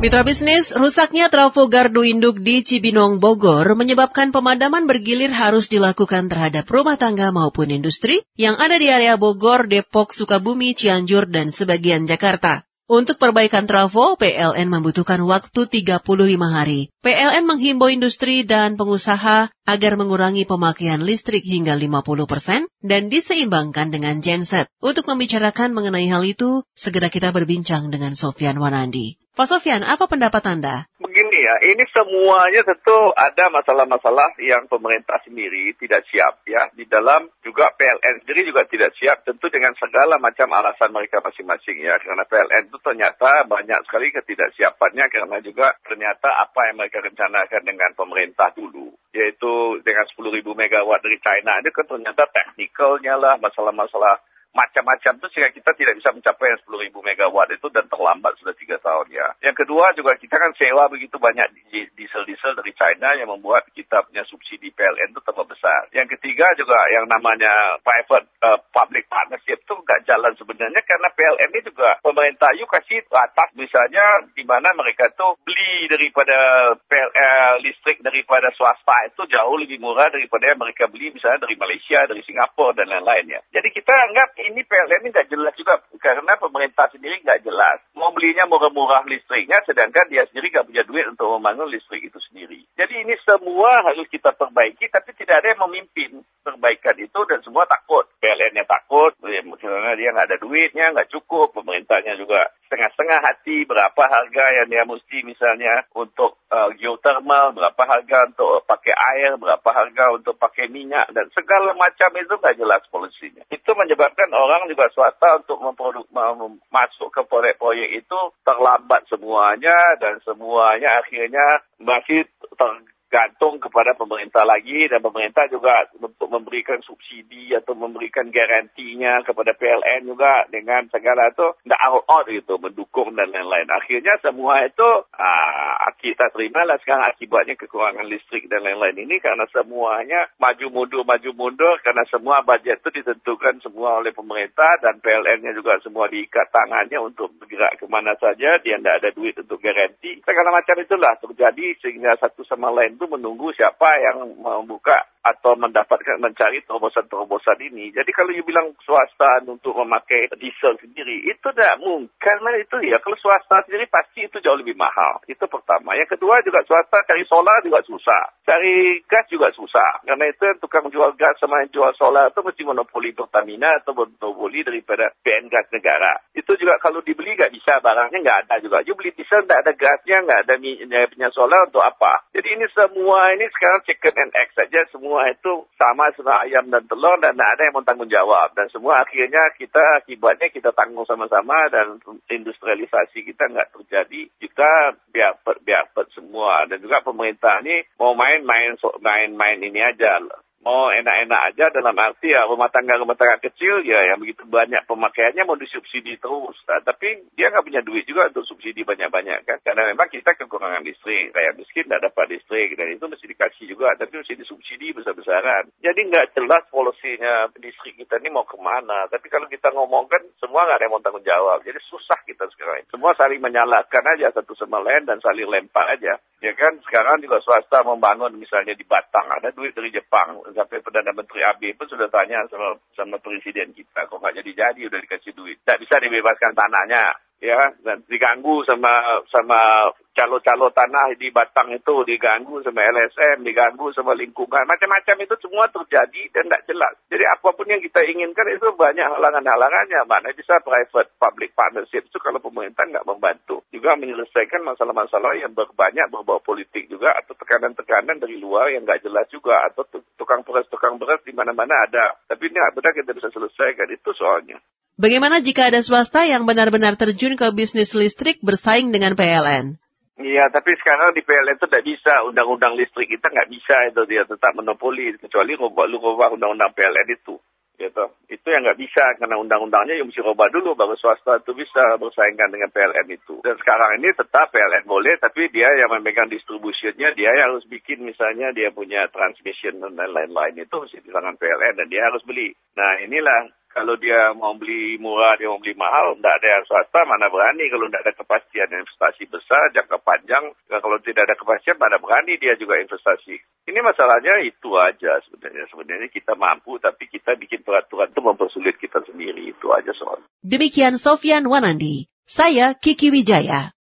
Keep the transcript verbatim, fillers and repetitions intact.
Mitra bisnis, rusaknya trafo gardu induk di Cibinong, Bogor menyebabkan pemadaman bergilir harus dilakukan terhadap rumah tangga maupun industri yang ada di area Bogor, Depok, Sukabumi, Cianjur, dan sebagian Jakarta. Untuk perbaikan trafo, P L N membutuhkan waktu tiga puluh lima hari. P L N menghimbau industri dan pengusaha agar mengurangi pemakaian listrik hingga lima puluh persen dan diseimbangkan dengan genset. Untuk membicarakan mengenai hal itu, segera kita berbincang dengan Sofyan Wanandi. Pak Sofyan, apa pendapat Anda? Begini ya, ini semuanya tentu ada masalah-masalah yang pemerintah sendiri tidak siap ya. Di dalam juga P L N sendiri juga tidak siap, tentu dengan segala macam alasan mereka masing-masing ya. Karena P L N itu ternyata banyak sekali ketidaksiapannya karena juga ternyata apa yang mereka rencanakan dengan pemerintah dulu, yaitu dengan sepuluh ribu megawatt dari China, itu kan ternyata teknikalnya lah, masalah-masalah macam-macam itu sehingga kita tidak bisa mencapai sepuluh ribu megawatt itu dan terlambat sudah tiga tahun ya. Yang kedua juga kita kan sewa begitu banyak diesel-diesel dari China yang membuat kita punya subsidi P L N itu terlalu besar. Yang ketiga juga yang namanya private uh, public partnership itu nggak jalan sebenarnya karena P L N ini juga pemerintah yuk kasih atas misalnya di mana mereka tuh beli daripada P L N listrik daripada swasta itu jauh lebih murah daripada yang mereka beli misalnya dari Malaysia, dari Singapura dan lain-lainnya. Jadi kita anggap ini P L N ini nggak jelas juga karena pemerintah sendiri nggak jelas. Mau belinya murah-murah listriknya sedangkan dia sendiri nggak punya duit untuk membangun listrik itu sendiri. Jadi ini semua harus kita perbaiki tapi tidak ada yang memimpin perbaikan itu dan semua takut. P L N-nya takut karena dia nggak ada duitnya, nggak cukup. Pemerintahnya juga setengah-setengah hati berapa harga yang dia mesti misalnya untuk uh, geothermal, berapa harga untuk pakai air, berapa harga untuk pakai minyak dan segala macam itu nggak jelas polisinya. Itu menyebabkan orang juga swasta untuk memproduk, masuk ke proyek-proyek itu terlambat semuanya dan semuanya akhirnya masih tergantung kepada pemerintah lagi dan pemerintah juga untuk memberikan subsidi atau memberikan garantinya kepada P L N juga dengan segala itu tidak out-out gitu, mendukung dan lain-lain. Akhirnya semua itu ah, kita terima lah sekarang akibatnya kekurangan listrik dan lain-lain ini karena semuanya maju mundur, maju mundur karena semua budget itu ditentukan semua oleh pemerintah dan P L N-nya juga semua diikat tangannya untuk bergerak kemana saja, dia tidak ada duit untuk garanti. Segala macam itulah terjadi sehingga satu sama lain itu menunggu siapa yang membuka atau mendapatkan mencari terobosan-terobosan ini. Jadi kalau you bilang swasta untuk memakai diesel sendiri, itu tidak mungkin. Karena itu ya, kalau swasta sendiri pasti itu jauh lebih mahal. Itu pertama. Yang kedua juga swasta cari solar juga susah. Cari gas juga susah. Karena itu tukang jual gas sama yang jual solar itu mesti monopoli Pertamina atau monopoli daripada P N Gas Negara. Itu juga kalau dibeli nggak bisa, barangnya nggak ada juga. You beli diesel nggak ada gasnya, nggak ada minyak solar untuk apa? Jadi ini semua ini sekarang chicken and egg saja, semua itu sama sama ayam dan telur dan tidak ada yang mau tanggung jawab dan semua akhirnya kita akibatnya kita tanggung sama-sama dan industrialisasi kita nggak terjadi, kita biar biar semua dan juga pemerintah ini mau main-main main-main ini aja. Mau enak-enak aja dalam arti ya rumah tangga-rumah tangga kecil ya yang begitu banyak pemakaiannya mau disubsidi terus. Nah, tapi dia nggak punya duit juga untuk subsidi banyak-banyak kan. Karena memang kita kekurangan listrik. Kayak miskin nggak dapat listrik dan itu mesti dikasih juga. Tapi mesti disubsidi besar-besaran. Jadi nggak jelas polisinya listrik kita ini mau kemana. Tapi kalau kita ngomongkan semua nggak ada yang mau tanggung jawab. Jadi susah kita sekarang. Semua saling menyalahkan aja satu sama lain dan saling lempar aja. Ya kan sekarang juga swasta membangun misalnya di Batang. Ada duit dari Jepang. Sampai Perdana Menteri A B pun sudah tanya sama sama presiden kita, kok nggak jadi-jadi udah dikasih duit, tidak bisa dibebaskan tanahnya, ya, dan diganggu sama sama calo-calo tanah di Batang itu, diganggu sama L S M, diganggu sama lingkungan, macam-macam itu semua terjadi dan tidak jelas. Jadi apapun yang kita inginkan itu banyak halangan-halangannya, mana bisa private public partnership itu kalau pemerintah nggak membantu juga menyelesaikan masalah-masalah yang berbanyak berbau politik juga atau tekanan-tekanan dari luar yang nggak jelas juga atau tukang beras tukang beras di mana-mana ada, tapi ini benar kita bisa selesaikan itu soalnya. Bagaimana jika ada swasta yang benar-benar terjun ke bisnis listrik bersaing dengan P L N? Iya, tapi sekarang di P L N itu tidak bisa. Undang-undang listrik kita nggak bisa itu, dia tetap monopoli. Kecuali rubah, lu rubah undang-undang P L N itu. Gitu. Itu yang nggak bisa, karena undang-undangnya yang mesti rubah dulu, baru swasta itu bisa bersaingkan dengan P L N itu. Dan sekarang ini tetap P L N boleh, tapi dia yang memegang distribusinya, dia yang harus bikin misalnya dia punya transmission dan lain-lain itu mesti di tangan P L N dan dia harus beli. Nah inilah Kalau dia mau beli murah, dia mau beli mahal, tidak ada yang swasta, mana berani kalau tidak ada kepastian investasi besar, jangka panjang. Kalau tidak ada kepastian, mana berani dia juga investasi. Ini masalahnya itu aja sebenarnya. Sebenarnya kita mampu, tapi kita bikin peraturan itu mempersulit kita sendiri. Itu aja soalnya. Demikian Sofyan Wanandi. Saya Kiki Wijaya.